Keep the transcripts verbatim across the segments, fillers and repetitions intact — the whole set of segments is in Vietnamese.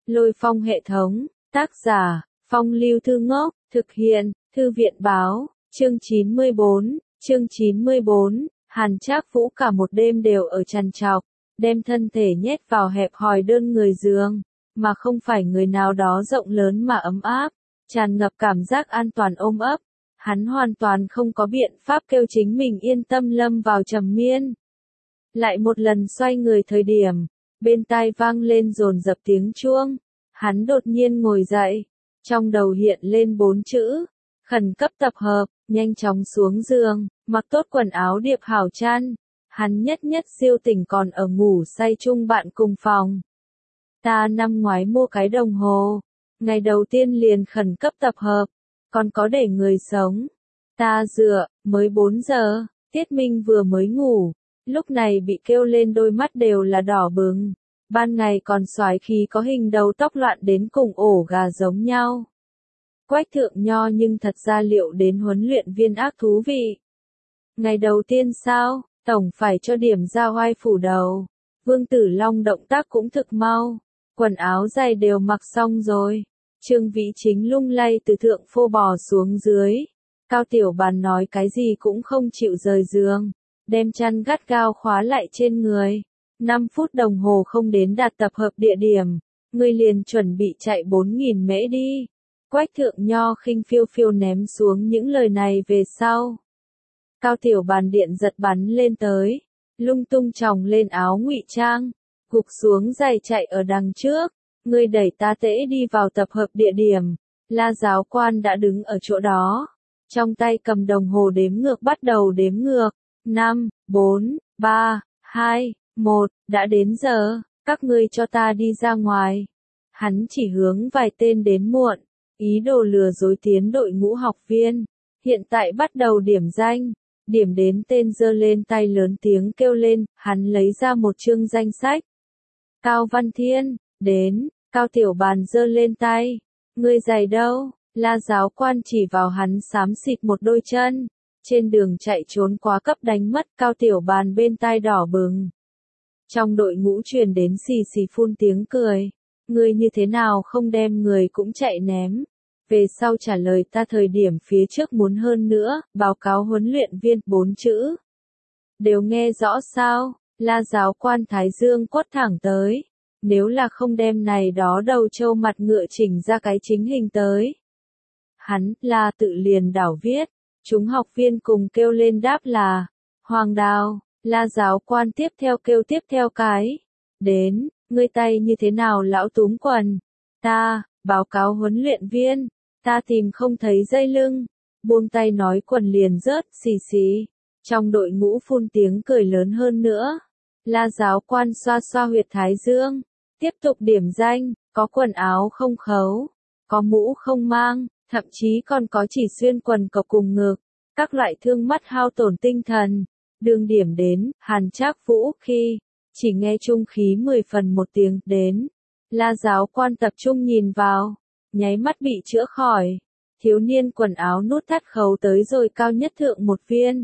Lôi Phong hệ thống, tác giả, Phong Lưu Thư Ngốc, thực hiện, Thư viện báo, chương chín mươi bốn, chương chín mươi bốn, Hàn Trác Vũ cả một đêm đều ở trằn trọc, đem thân thể nhét vào hẹp hòi đơn người giường, mà không phải người nào đó rộng lớn mà ấm áp, tràn ngập cảm giác an toàn ôm ấp. Hắn hoàn toàn không có biện pháp kêu chính mình yên tâm lâm vào trầm miên. Lại một lần xoay người thời điểm, bên tai vang lên dồn dập tiếng chuông, hắn đột nhiên ngồi dậy, trong đầu hiện lên bốn chữ, khẩn cấp tập hợp, nhanh chóng xuống giường, mặc tốt quần áo điệp hảo chăn, hắn nhất nhất siêu tỉnh còn ở ngủ say chung bạn cùng phòng. Ta năm ngoái mua cái đồng hồ, ngày đầu tiên liền khẩn cấp tập hợp, còn có để người sống. Ta dựa, mới bốn giờ, Tiết Minh vừa mới ngủ, lúc này bị kêu lên đôi mắt đều là đỏ bừng, ban ngày còn xoái khí có hình đầu tóc loạn đến cùng ổ gà giống nhau. Quách Thượng Nho nhưng thật ra liệu đến huấn luyện viên ác thú vị. Ngày đầu tiên sao, tổng phải cho điểm ra oai phủ đầu. Vương Tử Long động tác cũng thực mau, quần áo dày đều mặc xong rồi. Trương Vĩ Chính lung lay từ thượng phô bò xuống dưới. Cao Tiểu Bàn nói cái gì cũng không chịu rời giường, đem chăn gắt gao khóa lại trên người. năm phút đồng hồ không đến đạt tập hợp địa điểm, người liền chuẩn bị chạy bốn nghìn mễ đi. Quách Thượng Nho khinh phiêu phiêu ném xuống những lời này về sau. Cao Tiểu Bàn điện giật bắn lên tới, lung tung tròng lên áo ngụy trang, gục xuống giày chạy ở đằng trước. Người đẩy ta tễ đi vào tập hợp địa điểm, La giáo quan đã đứng ở chỗ đó, trong tay cầm đồng hồ đếm ngược bắt đầu đếm ngược, năm, bốn, ba, hai, một, đã đến giờ, các ngươi cho ta đi ra ngoài. Hắn chỉ hướng vài tên đến muộn, ý đồ lừa dối tiến đội ngũ học viên, hiện tại bắt đầu điểm danh, điểm đến tên giơ lên tay lớn tiếng kêu lên, hắn lấy ra một chương danh sách. Cao Văn Thiên, đến. Cao Tiểu Bàn giơ lên tay, ngươi giày đâu? La giáo quan chỉ vào hắn xám xịt một đôi chân, trên đường chạy trốn quá cấp đánh mất. Cao Tiểu Bàn bên tai đỏ bừng. Trong đội ngũ truyền đến xì xì phun tiếng cười, ngươi như thế nào không đem người cũng chạy ném, về sau trả lời ta thời điểm phía trước muốn hơn nữa, báo cáo huấn luyện viên, bốn chữ. Đều nghe rõ sao? La giáo quan thái dương quất thẳng tới. Nếu là không đem này đó đầu trâu mặt ngựa chỉnh ra cái chính hình tới. Hắn là tự liền đảo viết, chúng học viên cùng kêu lên đáp là, Hoàng Đào. La giáo quan tiếp theo kêu tiếp theo cái, đến, ngươi tay như thế nào lão túm quần, ta, báo cáo huấn luyện viên, ta tìm không thấy dây lưng, buông tay nói quần liền rớt, xì xì, trong đội ngũ phun tiếng cười lớn hơn nữa. La giáo quan xoa xoa huyệt thái dương, tiếp tục điểm danh, có quần áo không khấu, có mũ không mang, thậm chí còn có chỉ xuyên quần cộc cùng ngực, các loại thương mắt hao tổn tinh thần. Đường điểm đến, Hàn Trác Vũ khi, chỉ nghe trung khí mười phần một tiếng đến. La giáo quan tập trung nhìn vào, nháy mắt bị chữa khỏi. Thiếu niên quần áo nút thắt khấu tới rồi cao nhất thượng một viên.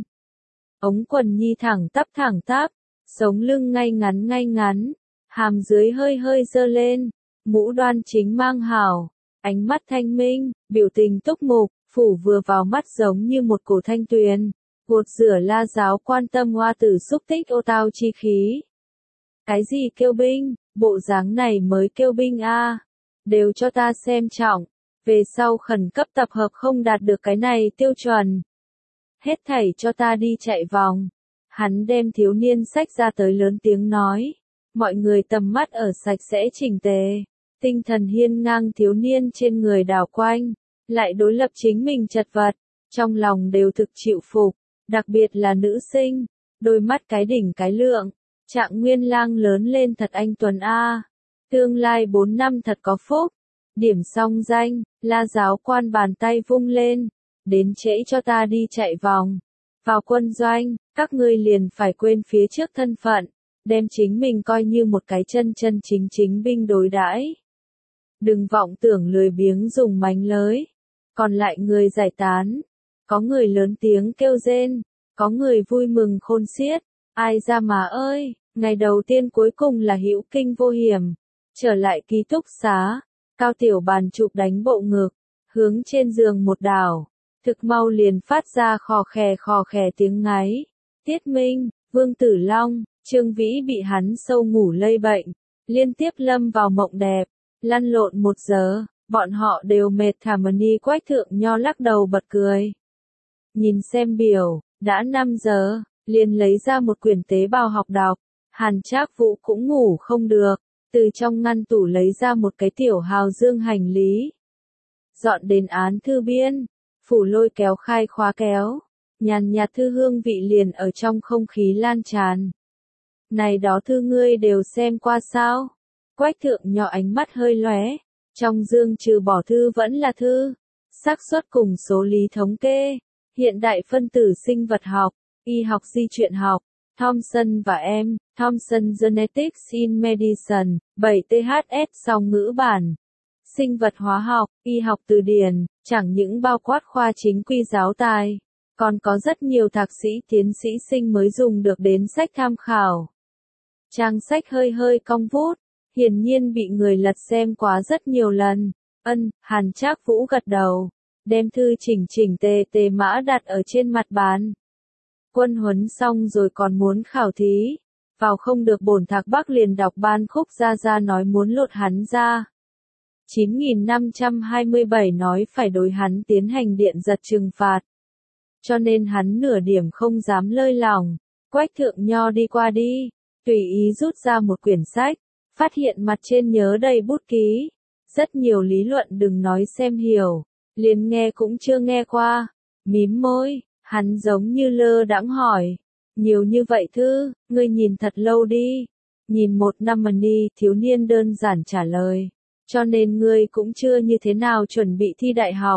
Ống quần nhi thẳng tắp thẳng tắp, sống lưng ngay ngắn ngay ngắn, hàm dưới hơi hơi dơ lên, mũ đoan chính mang hảo, ánh mắt thanh minh, biểu tình túc mục, phủ vừa vào mắt giống như một cổ thanh tuyền, gột rửa La giáo quan tâm hoa tử xúc tích ô tao chi khí. Cái gì kêu binh, bộ dáng này mới kêu binh a, đều cho ta xem trọng, về sau khẩn cấp tập hợp không đạt được cái này tiêu chuẩn. Hết thảy cho ta đi chạy vòng. Hắn đem thiếu niên sách ra tới lớn tiếng nói. Mọi người tầm mắt ở sạch sẽ chỉnh tề, tinh thần hiên ngang thiếu niên trên người đảo quanh, lại đối lập chính mình chật vật, trong lòng đều thực chịu phục, đặc biệt là nữ sinh, đôi mắt cái đỉnh cái lượng, Trạng Nguyên Lang lớn lên thật anh tuấn a, tương lai bốn năm thật có phúc. Điểm xong danh, La giáo quan bàn tay vung lên, đến trễ cho ta đi chạy vòng, vào quân doanh, các ngươi liền phải quên phía trước thân phận. Đem chính mình coi như một cái chân chân chính chính binh đối đãi. Đừng vọng tưởng lười biếng dùng mánh lới. Còn lại người giải tán. Có người lớn tiếng kêu rên. Có người vui mừng khôn xiết. Ai ra mà ơi, ngày đầu tiên cuối cùng là hữu kinh vô hiểm. Trở lại ký túc xá, Cao Tiểu Bàn chụp đánh bộ ngực, hướng trên giường một đảo, thực mau liền phát ra khò khè khò khè tiếng ngáy. Tiết Minh, Vương Tử Long, Trương Vĩ bị hắn sâu ngủ lây bệnh, liên tiếp lâm vào mộng đẹp, lăn lộn một giờ, bọn họ đều mệt thảm ni. Quách Thượng Nho lắc đầu bật cười. Nhìn xem biểu, đã năm giờ, liền lấy ra một quyển tế bào học đọc, Hàn Trác Vũ cũng ngủ không được, từ trong ngăn tủ lấy ra một cái tiểu hào dương hành lý. Dọn đến án thư biên, phủ lôi kéo khai khóa kéo, nhàn nhạt thư hương vị liền ở trong không khí lan tràn. Này đó thư ngươi đều xem qua sao? Quách Thượng Nho ánh mắt hơi lóe, trong dương trừ bỏ thư vẫn là thư, xác suất cùng số lý thống kê, hiện đại phân tử sinh vật học, y học di truyền học, Thomson và em, Thomson Genetics in Medicine, bảy T H S song ngữ bản, sinh vật hóa học, y học từ điển, chẳng những bao quát khoa chính quy giáo tài, còn có rất nhiều thạc sĩ tiến sĩ sinh mới dùng được đến sách tham khảo. Trang sách hơi hơi cong vút, hiển nhiên bị người lật xem quá rất nhiều lần. Ân, Hàn Trác Vũ gật đầu, đem thư chỉnh chỉnh tề tề mã đặt ở trên mặt bàn. Quân huấn xong rồi còn muốn khảo thí, vào không được bổn thạc Bắc liền đọc ban khúc ra ra nói muốn lột hắn ra. chín nghìn năm trăm hai mươi bảy nói phải đối hắn tiến hành điện giật trừng phạt. Cho nên hắn nửa điểm không dám lơi lỏng. Quách Thượng Nho đi qua đi, tùy ý rút ra một quyển sách, phát hiện mặt trên nhớ đầy bút ký. Rất nhiều lý luận đừng nói xem hiểu, liền nghe cũng chưa nghe qua. Mím môi, hắn giống như lơ đãng hỏi. Nhiều như vậy thư, ngươi nhìn thật lâu đi. Nhìn một năm mà ni, thiếu niên đơn giản trả lời. Cho nên ngươi cũng chưa như thế nào chuẩn bị thi đại học.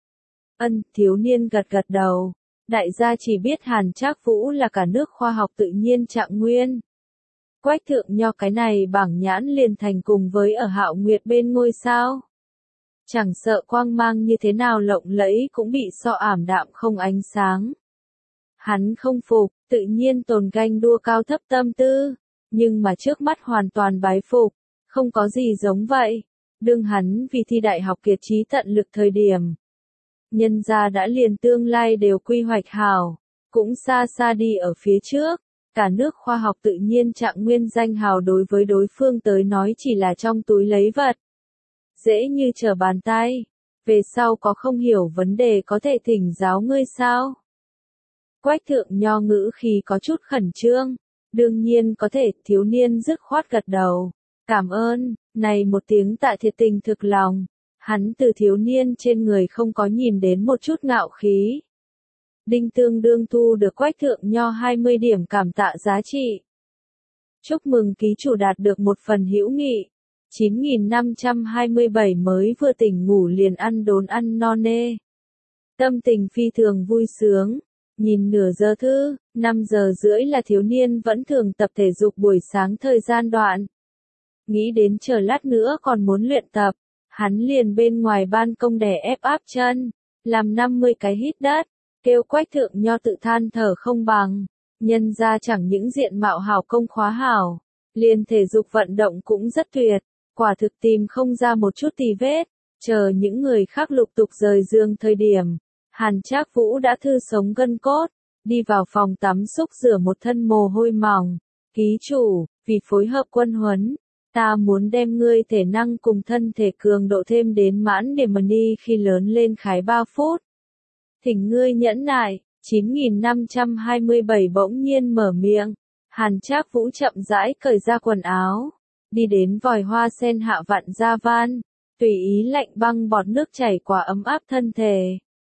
Ân, thiếu niên gật gật đầu. Đại gia chỉ biết Hàn Trác Vũ là cả nước khoa học tự nhiên trạng nguyên. Quách Thượng Nho cái này bảng nhãn liền thành cùng với ở Hạo Nguyệt bên ngôi sao. Chẳng sợ quang mang như thế nào lộng lẫy cũng bị so ảm đạm không ánh sáng. Hắn không phục, tự nhiên tồn ganh đua cao thấp tâm tư, nhưng mà trước mắt hoàn toàn bái phục, không có gì giống vậy. Đương hắn vì thi đại học kiệt chí tận lực thời điểm. Nhân gia đã liền tương lai đều quy hoạch hảo, cũng xa xa đi ở phía trước. Cả nước khoa học tự nhiên trạng nguyên danh hào đối với đối phương tới nói chỉ là trong túi lấy vật. Dễ như trở bàn tay. Về sau có không hiểu vấn đề có thể thỉnh giáo ngươi sao? Quách Thượng Nho ngữ khi có chút khẩn trương. Đương nhiên có thể, thiếu niên dứt khoát gật đầu. Cảm ơn, này một tiếng tạ thiệt tình thực lòng. Hắn từ thiếu niên trên người không có nhìn đến một chút ngạo khí. Đinh tương đương thu được Quách Thượng Nho hai mươi điểm cảm tạ giá trị. Chúc mừng ký chủ đạt được một phần hữu nghị. chín nghìn năm trăm hai mươi bảy mới vừa tỉnh ngủ liền ăn đốn ăn no nê. Tâm tình phi thường vui sướng. Nhìn nửa giờ thư, năm giờ rưỡi là thiếu niên vẫn thường tập thể dục buổi sáng thời gian đoạn. Nghĩ đến chờ lát nữa còn muốn luyện tập, hắn liền bên ngoài ban công đè ép áp chân, làm năm mươi cái hít đất, kêu Quách Thượng Nho tự than thở không bằng, nhân ra chẳng những diện mạo hảo công khóa hảo, liền thể dục vận động cũng rất tuyệt, quả thực tìm không ra một chút tì vết, chờ những người khác lục tục rời giường thời điểm. Hàn Trác Vũ đã thư sống gân cốt, đi vào phòng tắm xúc rửa một thân mồ hôi mỏng. Ký chủ, vì phối hợp quân huấn, ta muốn đem ngươi thể năng cùng thân thể cường độ thêm đến mãn để mà ni khi lớn lên khái ba phút. Thỉnh ngươi nhẫn nại, chín nghìn năm trăm hai mươi bảy bỗng nhiên mở miệng. Hàn Trác Vũ chậm rãi cởi ra quần áo, đi đến vòi hoa sen hạ vặn ra van, tùy ý lạnh băng bọt nước chảy qua ấm áp thân thể.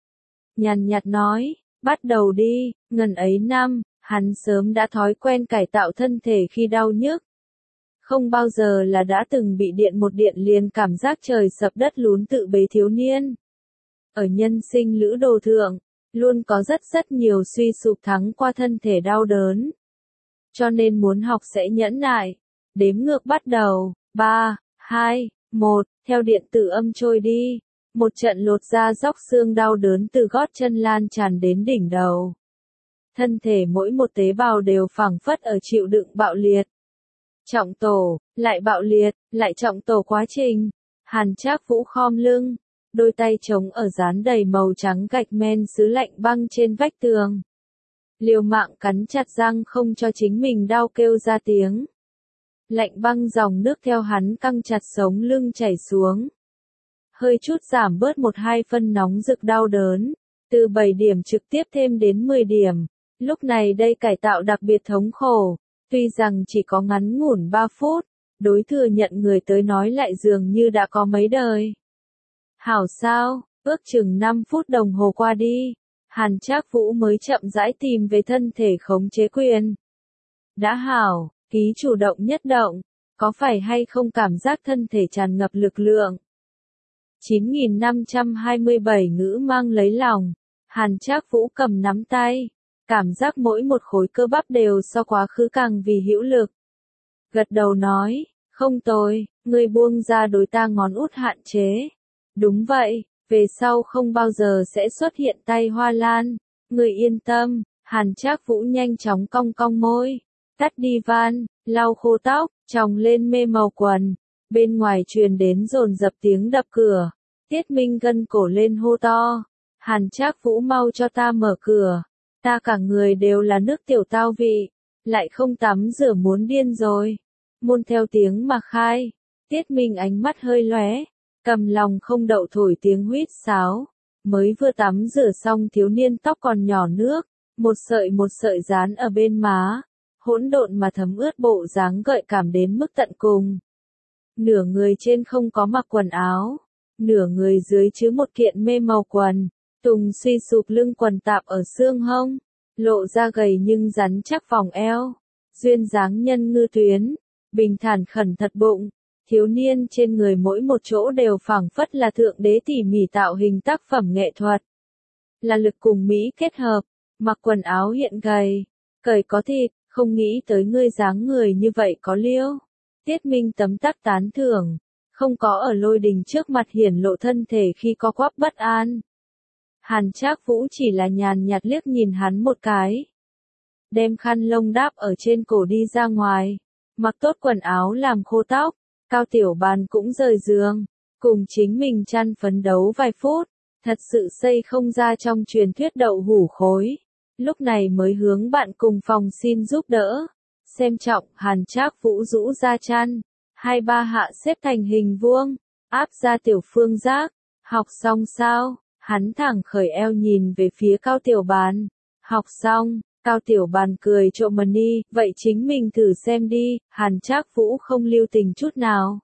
Nhàn nhạt nói, bắt đầu đi, ngần ấy năm, hắn sớm đã thói quen cải tạo thân thể khi đau nhức. Không bao giờ là đã từng bị điện một điện liền cảm giác trời sập đất lún tự bế thiếu niên. Ở nhân sinh lữ đồ thượng, luôn có rất rất nhiều suy sụp thắng qua thân thể đau đớn. Cho nên muốn học sẽ nhẫn nại. Đếm ngược bắt đầu, ba, hai, một, theo điện tử âm trôi đi. Một trận lột da róc xương đau đớn từ gót chân lan tràn đến đỉnh đầu. Thân thể mỗi một tế bào đều phảng phất ở chịu đựng bạo liệt. Trọng tổ, lại bạo liệt, lại trọng tổ quá trình. Hàn Trác Vũ khom lưng, đôi tay trống ở dán đầy màu trắng gạch men sứ lạnh băng trên vách tường. Liều mạng cắn chặt răng không cho chính mình đau kêu ra tiếng. Lạnh băng dòng nước theo hắn căng chặt sống lưng chảy xuống. Hơi chút giảm bớt một hai phân nóng rực đau đớn, từ bảy điểm trực tiếp thêm đến mười điểm. Lúc này đây cải tạo đặc biệt thống khổ, tuy rằng chỉ có ngắn ngủn ba phút, đối thừa nhận người tới nói lại dường như đã có mấy đời. Hảo sao, ước chừng năm phút đồng hồ qua đi, Hàn Trác Vũ mới chậm rãi tìm về thân thể khống chế quyền. Đã hảo, ký chủ động nhất động, có phải hay không cảm giác thân thể tràn ngập lực lượng? chín nghìn năm trăm hai mươi bảy ngữ mang lấy lòng, Hàn Trác Vũ cầm nắm tay, cảm giác mỗi một khối cơ bắp đều so quá khứ càng vì hữu lực. Gật đầu nói, không tồi, ngươi buông ra đối ta ngón út hạn chế. Đúng vậy, về sau không bao giờ sẽ xuất hiện tay hoa lan, ngươi yên tâm. Hàn Trác Vũ nhanh chóng cong cong môi, tắt đi van, lau khô tóc, tròng lên mê màu quần. Bên ngoài truyền đến dồn dập tiếng đập cửa, Tiết Minh gân cổ lên hô to, Hàn Trác Vũ mau cho ta mở cửa, ta cả người đều là nước tiểu tao vị, lại không tắm rửa muốn điên rồi. Môn theo tiếng mà khai, Tiết Minh ánh mắt hơi lóe, cầm lòng không đậu thổi tiếng huýt sáo, mới vừa tắm rửa xong thiếu niên tóc còn nhỏ nước, một sợi một sợi dán ở bên má, hỗn độn mà thấm ướt bộ dáng gợi cảm đến mức tận cùng. Nửa người trên không có mặc quần áo, nửa người dưới chứa một kiện mê màu quần, tùng suy sụp lưng quần tạp ở xương hông, lộ ra gầy nhưng rắn chắc vòng eo, duyên dáng nhân ngư tuyến, bình thản khẩn thật bụng, thiếu niên trên người mỗi một chỗ đều phảng phất là thượng đế tỉ mỉ tạo hình tác phẩm nghệ thuật. Là lực cùng mỹ kết hợp, mặc quần áo hiện gầy, cởi có thịt, không nghĩ tới ngươi dáng người như vậy có liêu. Tiết Minh tấm tắc tán thưởng, không có ở Lôi Đình trước mặt hiển lộ thân thể khi có quắp bất an. Hàn Trác Vũ chỉ là nhàn nhạt liếc nhìn hắn một cái. Đem khăn lông đáp ở trên cổ đi ra ngoài, mặc tốt quần áo làm khô tóc, Cao Tiểu Bàn cũng rời giường, cùng chính mình chăn phấn đấu vài phút, thật sự xây không ra trong truyền thuyết đậu hũ khối. Lúc này mới hướng bạn cùng phòng xin giúp đỡ. Xem trọng, Hàn Trác Vũ rũ ra chăn, hai ba hạ xếp thành hình vuông, áp ra tiểu phương giác. Học xong sao? Hắn thẳng khởi eo nhìn về phía Cao Tiểu Bàn. Học xong, Cao Tiểu Bàn cười trộm mần đi, vậy chính mình thử xem đi. Hàn Trác Vũ không lưu tình chút nào.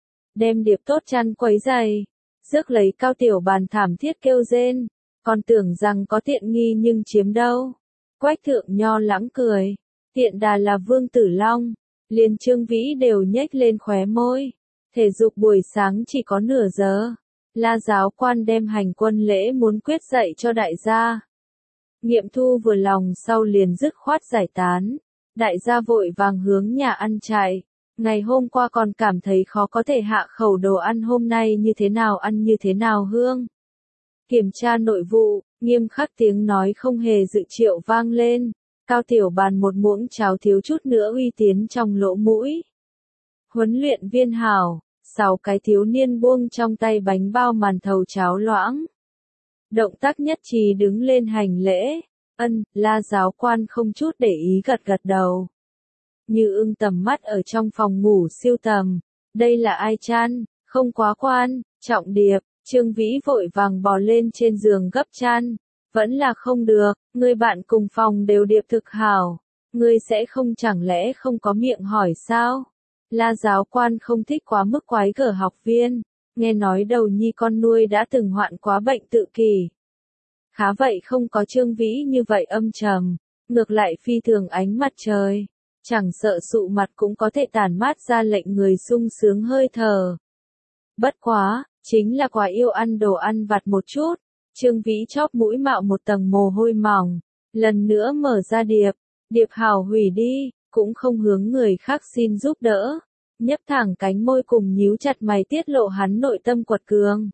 Đem điệp tốt chăn quấy giày, rước lấy Cao Tiểu Bàn thảm thiết kêu rên, còn tưởng rằng có tiện nghi nhưng chiếm đâu. Quách Thượng Nho lãng cười, tiện đà là Vương Tử Long, liền Trương Vĩ đều nhếch lên khóe môi. Thể dục buổi sáng chỉ có nửa giờ, La giáo quan đem hành quân lễ muốn quyết dạy cho đại gia. Nghiệm thu vừa lòng sau liền dứt khoát giải tán, đại gia vội vàng hướng nhà ăn chạy. Ngày hôm qua còn cảm thấy khó có thể hạ khẩu đồ ăn hôm nay như thế nào ăn như thế nào hương. Kiểm tra nội vụ, nghiêm khắc tiếng nói không hề dự triệu vang lên. Cao Tiểu Bàn một muỗng cháo thiếu chút nữa uy tiến trong lỗ mũi. Huấn luyện viên hảo, sáu cái thiếu niên buông trong tay bánh bao màn thầu cháo loãng. Động tác nhất trí đứng lên hành lễ, ân, La giáo quan không chút để ý gật gật đầu. Như ưng tầm mắt ở trong phòng ngủ siêu tầm, đây là ai chăn, không quá quan, trọng điệp, Trương Vĩ vội vàng bò lên trên giường gấp chăn. Vẫn là không được, người bạn cùng phòng đều điệp thực hảo, ngươi sẽ không chẳng lẽ không có miệng hỏi sao? La giáo quan không thích quá mức quái gở học viên, nghe nói đầu nhi con nuôi đã từng hoạn quá bệnh tự kỷ. Khá vậy không có Trương Vĩ như vậy âm trầm, ngược lại phi thường ánh mặt trời, chẳng sợ sụ mặt cũng có thể tản mát ra lệnh người sung sướng hơi thở. Bất quá, chính là quá yêu ăn đồ ăn vặt một chút. Trương Vĩ chóp mũi mạo một tầng mồ hôi mỏng, lần nữa mở ra điệp, điệp hảo hủy đi, cũng không hướng người khác xin giúp đỡ, nhấp thẳng cánh môi cùng nhíu chặt mày tiết lộ hắn nội tâm quật cường.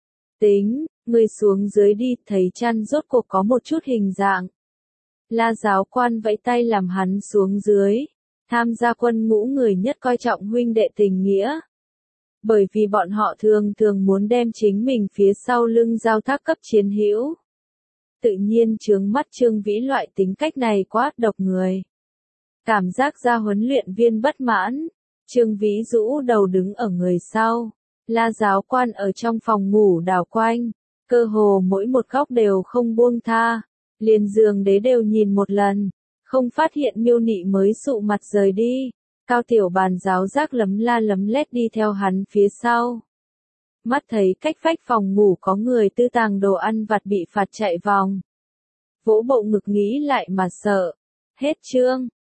Tính, người xuống dưới đi, thấy chăn rốt cuộc có một chút hình dạng. La giáo quan vẫy tay làm hắn xuống dưới, Tham gia quân ngũ người nhất coi trọng huynh đệ tình nghĩa. Bởi vì bọn họ thường thường muốn đem chính mình phía sau lưng giao thác cấp chiến hữu. Tự nhiên chướng mắt Trương Vĩ loại tính cách này quá độc người. Cảm giác ra huấn luyện viên bất mãn, Trương Vĩ rũ đầu đứng ở người sau. La giáo quan ở trong phòng ngủ đảo quanh, cơ hồ mỗi một góc đều không buông tha, liền giường đế đều nhìn một lần, không phát hiện Miêu Nị mới sụ mặt rời đi. Cao Tiểu Bàn giáo giác lấm la lấm lét đi theo hắn phía sau. Mắt thấy cách vách phòng ngủ có người tư tàng đồ ăn vặt bị phạt chạy vòng. Vỗ bộ ngực nghĩ lại mà sợ. Hết chương.